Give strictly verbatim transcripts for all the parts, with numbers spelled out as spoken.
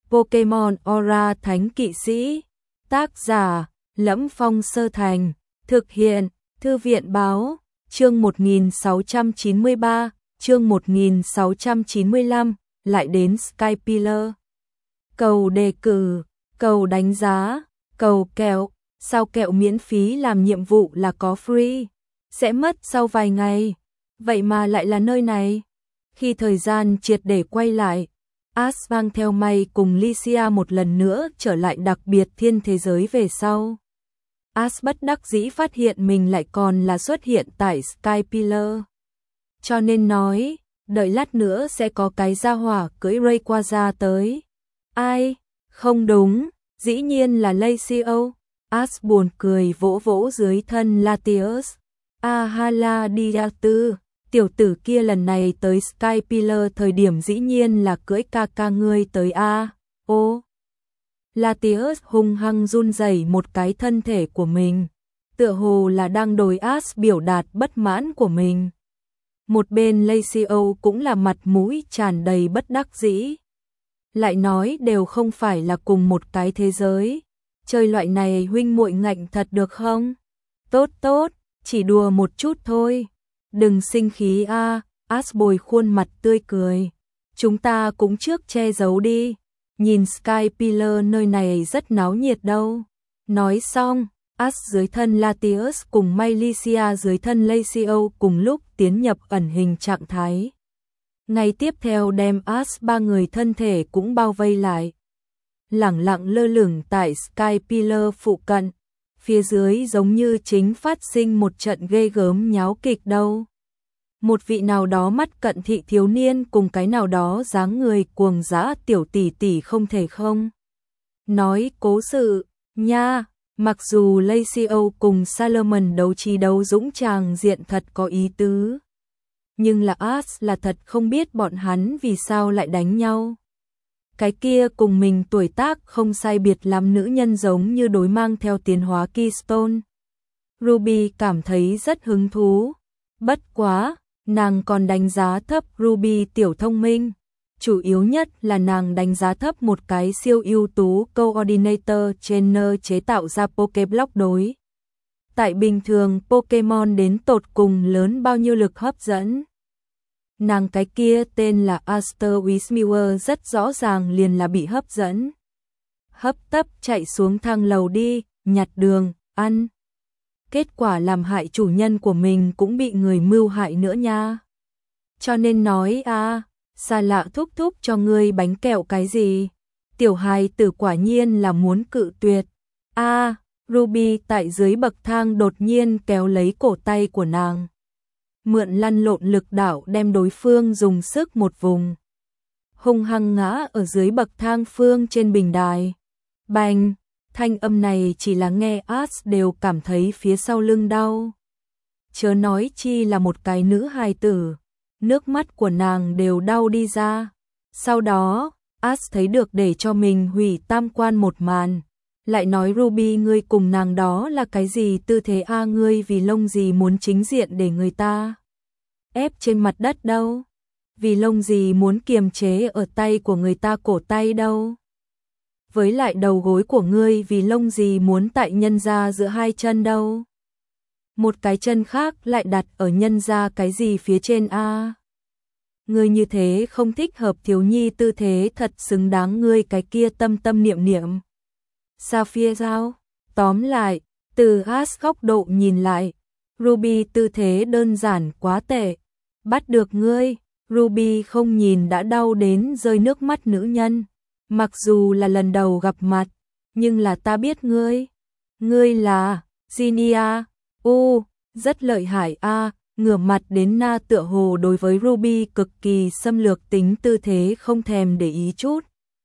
Pokemon Aura Thánh Kỵ Sĩ. Tác giả: Lẫm Phong Sơ Thành. Thực hiện: Thư viện báo. Chương một nghìn sáu trăm chín mươi ba, chương một nghìn sáu trăm chín mươi lăm, lại đến Skypillar. Cầu đề cử, cầu đánh giá, cầu kẹo, sao kẹo miễn phí làm nhiệm vụ là có free, sẽ mất sau vài ngày. Vậy mà lại là nơi này. Khi thời gian triệt để quay lại, Ash mang theo May cùng Lycia một lần nữa trở lại đặc biệt thiên thế giới về sau. Ash bất đắc dĩ phát hiện mình lại còn là xuất hiện tại Skypillar. Cho nên nói, đợi lát nữa sẽ có cái gia hỏa cưỡi Rayquaza tới. Ai? Không đúng, dĩ nhiên là Lacio. Ash buồn cười vỗ vỗ dưới thân Latios. Ahala Diatu, tiểu tử kia lần này tới Skypillar thời điểm dĩ nhiên là cưỡi ca ca ngươi tới a. Ô. Latios hung hăng run rẩy một cái thân thể của mình, tựa hồ là đang đối Ash biểu đạt bất mãn của mình. Một bên Lacio cũng là mặt mũi tràn đầy bất đắc dĩ. Lại nói đều không phải là cùng một cái thế giới, chơi loại này huynh muội ngạnh thật được không? Tốt tốt, chỉ đùa một chút thôi. Đừng sinh khí a. À. Ash bồi khuôn mặt tươi cười. Chúng ta cũng trước che giấu đi. Nhìn Skypillar nơi này rất náo nhiệt đâu. Nói xong, Ash dưới thân Latios cùng Lycia dưới thân Lacio cùng lúc tiến nhập ẩn hình trạng thái. Ngay tiếp theo đem Ash ba người thân thể cũng bao vây lại. Lẳng lặng lơ lửng tại Skypillar phụ cận. Phía dưới giống như chính phát sinh một trận ghê gớm nháo kịch đâu. Một vị nào đó mắt cận thị thiếu niên cùng cái nào đó dáng người cuồng dã tiểu tỷ tỷ không thể không nói cố sự nha. Mặc dù Lacio cùng Salomon đấu trí đấu dũng tràng diện thật có ý tứ, nhưng là Ash là thật không biết bọn hắn vì sao lại đánh nhau. Cái kia cùng mình tuổi tác không sai biệt lắm nữ nhân giống như đối mang theo tiến hóa Keystone. Ruby cảm thấy rất hứng thú. Bất quá, nàng còn đánh giá thấp Ruby tiểu thông minh. Chủ yếu nhất là nàng đánh giá thấp một cái siêu ưu tú coordinator trainer chế tạo ra Pokéblock đối. Tại bình thường Pokemon đến tột cùng lớn bao nhiêu lực hấp dẫn. Nàng cái kia tên là Aster Wismewer rất rõ ràng liền là bị hấp dẫn. Hấp tấp chạy xuống thang lầu đi, nhặt đường, ăn. Kết quả làm hại chủ nhân của mình cũng bị người mưu hại nữa nha. Cho nên nói à, xa lạ thúc thúc cho ngươi bánh kẹo cái gì. Tiểu hài tử quả nhiên là muốn cự tuyệt. À, Ruby tại dưới bậc thang đột nhiên kéo lấy cổ tay của nàng. Mượn lăn lộn lực đạo đem đối phương dùng sức một vùng. Hung hăng ngã ở dưới bậc thang phương trên bình đài. Bành, thanh âm này chỉ là nghe Ash đều cảm thấy phía sau lưng đau. Chớ nói chi là một cái nữ hài tử, nước mắt của nàng đều đau đi ra. Sau đó, Ash thấy được để cho mình hủy tam quan một màn. Lại nói Ruby ngươi cùng nàng đó là cái gì tư thế a, ngươi vì lông gì muốn chính diện để người ta ép trên mặt đất đâu? Vì lông gì muốn kiềm chế ở tay của người ta cổ tay đâu? Với lại đầu gối của ngươi vì lông gì muốn tại nhân ra giữa hai chân đâu? Một cái chân khác lại đặt ở nhân ra cái gì phía trên a? Ngươi như thế không thích hợp thiếu nhi tư thế thật xứng đáng ngươi cái kia tâm tâm niệm niệm. Sapphire sao? Tóm lại, từ Ash góc độ nhìn lại, Ruby tư thế đơn giản quá tệ. Bắt được ngươi, Ruby không nhìn đã đau đến rơi nước mắt nữ nhân. Mặc dù là lần đầu gặp mặt, nhưng là ta biết ngươi. Ngươi là Zinnia. U, rất lợi hại a. Ngửa mặt đến na tựa hồ đối với Ruby cực kỳ xâm lược tính tư thế không thèm để ý chút.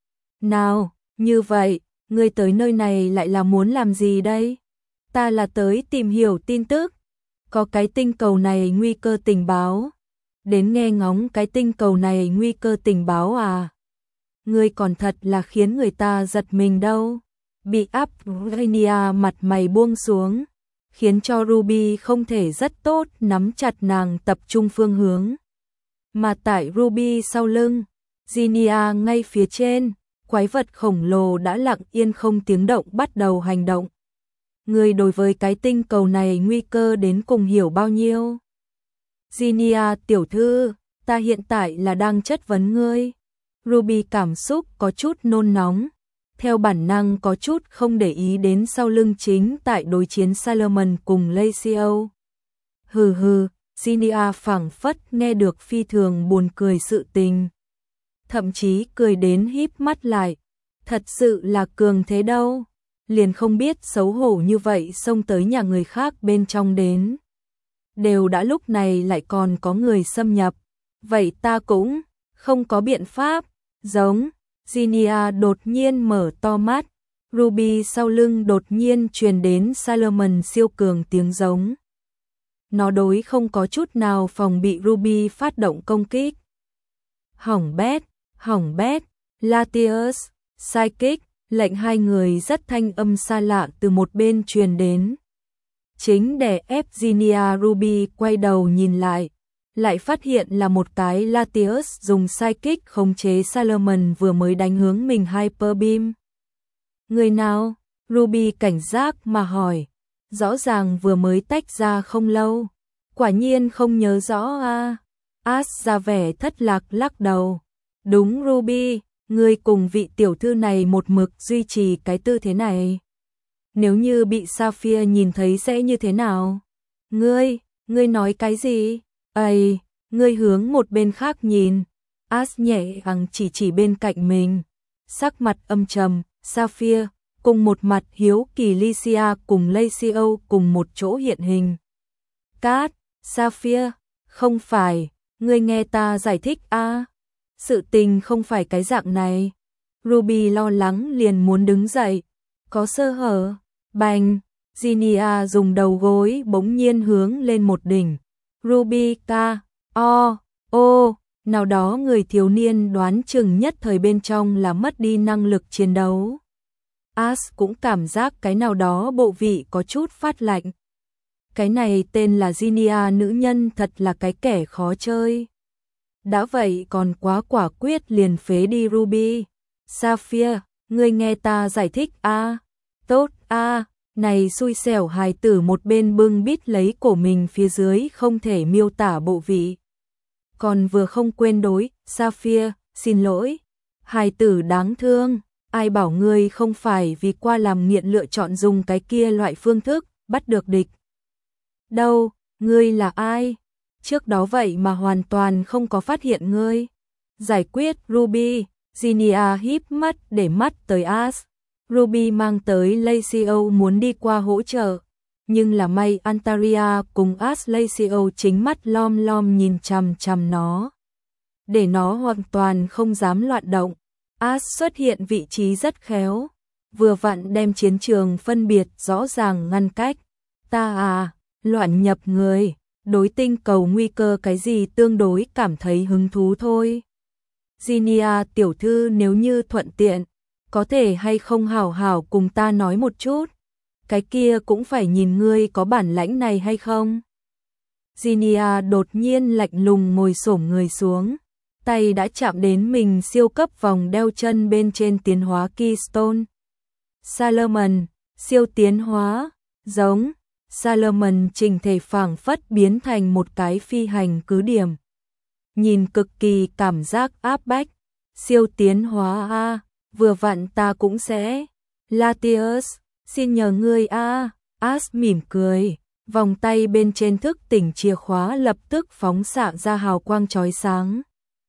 Nào, như vậy, ngươi tới nơi này lại là muốn làm gì đây? Ta là tới tìm hiểu tin tức. Có cái tinh cầu này nguy cơ tình báo. Đến nghe ngóng cái tinh cầu này nguy cơ tình báo à? Ngươi còn thật là khiến người ta giật mình đâu. Bị áp Rania mặt mày buông xuống, khiến cho Ruby không thể rất tốt nắm chặt nàng tập trung phương hướng. Mà tại Ruby sau lưng, Zinnia ngay phía trên, quái vật khổng lồ đã lặng yên không tiếng động bắt đầu hành động. Ngươi đối với cái tinh cầu này nguy cơ đến cùng hiểu bao nhiêu? Zinnia tiểu thư, ta hiện tại là đang chất vấn ngươi. Ruby cảm xúc có chút nôn nóng, theo bản năng có chút không để ý đến sau lưng chính tại đối chiến Salomon cùng Lacio. Hừ hừ, Zinnia phảng phất nghe được phi thường buồn cười sự tình. Thậm chí cười đến híp mắt lại, thật sự là cường thế đâu, liền không biết xấu hổ như vậy xông tới nhà người khác bên trong đến. Đều đã lúc này lại còn có người xâm nhập, vậy ta cũng không có biện pháp, giống. Zinnia đột nhiên mở to mắt, Ruby sau lưng đột nhiên truyền đến Salomon siêu cường tiếng giống. Nó đối không có chút nào phòng bị Ruby phát động công kích. Hỏng bét, hỏng bét, Latius, Psychic, lệnh hai người rất thanh âm xa lạ từ một bên truyền đến. Chính để ép Zinnia Ruby quay đầu nhìn lại, lại phát hiện là một cái Latius dùng Psychic khống chế Salomon vừa mới đánh hướng mình Hyper Beam. Người nào? Ruby cảnh giác mà hỏi. Rõ ràng vừa mới tách ra không lâu. Quả nhiên không nhớ rõ à. Ash ra vẻ thất lạc lắc đầu. Đúng Ruby, ngươi cùng vị tiểu thư này một mực duy trì cái tư thế này. Nếu như bị Sapphire nhìn thấy sẽ như thế nào? Ngươi, ngươi nói cái gì? Ây, ngươi hướng một bên khác nhìn. Ash nhẹ nhàng chỉ chỉ bên cạnh mình. Sắc mặt âm trầm, Sapphire, cùng một mặt hiếu kỳ Lycia cùng Lacio cùng một chỗ hiện hình. Cát, Sapphire, không phải, ngươi nghe ta giải thích a. À? Sự tình không phải cái dạng này. Ruby lo lắng liền muốn đứng dậy. Có sơ hở, bành, Zinnia dùng đầu gối bỗng nhiên hướng lên một đỉnh. Ruby ca, o, ô, nào đó người thiếu niên đoán chừng nhất thời bên trong là mất đi năng lực chiến đấu. Ash cũng cảm giác cái nào đó bộ vị có chút phát lạnh. Cái này tên là Zinnia nữ nhân thật là cái kẻ khó chơi. Đã vậy còn quá quả quyết liền phế đi Ruby. Sapphire, ngươi nghe ta giải thích a. À? Tốt a. À? Này xui xẻo hài tử một bên bưng bít lấy cổ mình phía dưới không thể miêu tả bộ vị. Còn vừa không quên đối, Sapphire, xin lỗi. Hài tử đáng thương, ai bảo ngươi không phải vì qua làm nghiện lựa chọn dùng cái kia loại phương thức, bắt được địch. Đâu, ngươi là ai? Trước đó vậy mà hoàn toàn không có phát hiện ngươi. Giải quyết Ruby, Zinnia híp mắt để mắt tới Ash. Ruby mang tới Lacio muốn đi qua hỗ trợ, nhưng là may Antaria cùng Ash Lacio chính mắt lom lom nhìn chằm chằm nó. Để nó hoàn toàn không dám loạn động. Ash xuất hiện vị trí rất khéo, vừa vặn đem chiến trường phân biệt rõ ràng ngăn cách. Ta à, loạn nhập người, đối tinh cầu nguy cơ cái gì tương đối cảm thấy hứng thú thôi. Zinnia tiểu thư nếu như thuận tiện, có thể hay không hảo hảo cùng ta nói một chút, cái kia cũng phải nhìn ngươi có bản lãnh này hay không. Zinnia đột nhiên lạnh lùng ngồi xổm người xuống, tay đã chạm đến mình siêu cấp vòng đeo chân bên trên tiến hóa Keystone. Salomon, siêu tiến hóa, giống, Salomon chỉnh thể phảng phất biến thành một cái phi hành cứ điểm. Nhìn cực kỳ cảm giác áp bách, siêu tiến hóa a, vừa vặn ta cũng sẽ. Latius, xin nhờ ngươi a. Ash mỉm cười, vòng tay bên trên thức tỉnh chìa khóa lập tức phóng xạ ra hào quang chói sáng.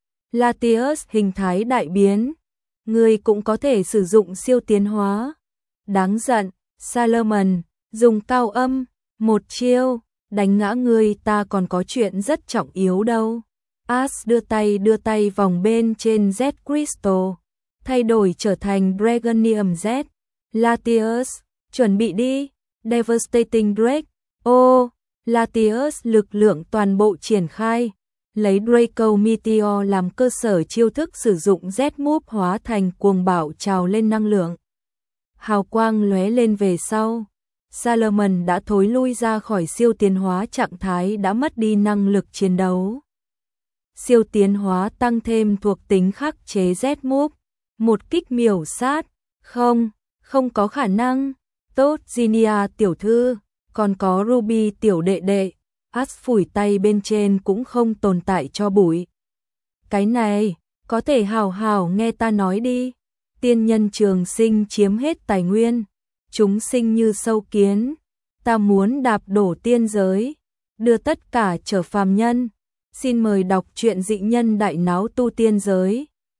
Latius hình thái đại biến, ngươi cũng có thể sử dụng siêu tiến hóa. Đáng giận, Salomon, dùng cao âm, một chiêu, đánh ngã ngươi ta còn có chuyện rất trọng yếu đâu. Ash đưa tay đưa tay vòng bên trên Z Crystal, thay đổi trở thành Dragonium Z. Latius, chuẩn bị đi, Devastating Drake. Ô, Latius lực lượng toàn bộ triển khai, lấy Draco Meteor làm cơ sở chiêu thức sử dụng Z Move hóa thành cuồng bạo trào lên năng lượng. Hào quang lóe lên về sau, Salomon đã thối lui ra khỏi siêu tiến hóa trạng thái đã mất đi năng lực chiến đấu. Siêu tiến hóa tăng thêm thuộc tính khắc chế Z Move, một kích miểu sát, không, không có khả năng. Tốt Ginia tiểu thư, còn có Ruby tiểu đệ đệ, Ash phủi tay bên trên cũng không tồn tại cho bụi. Cái này, có thể hào hào nghe ta nói đi. Tiên nhân trường sinh chiếm hết tài nguyên, chúng sinh như sâu kiến, ta muốn đạp đổ tiên giới, đưa tất cả trở phàm nhân. Xin mời đọc truyện Dị Nhân Đại Náo Tu Tiên Giới.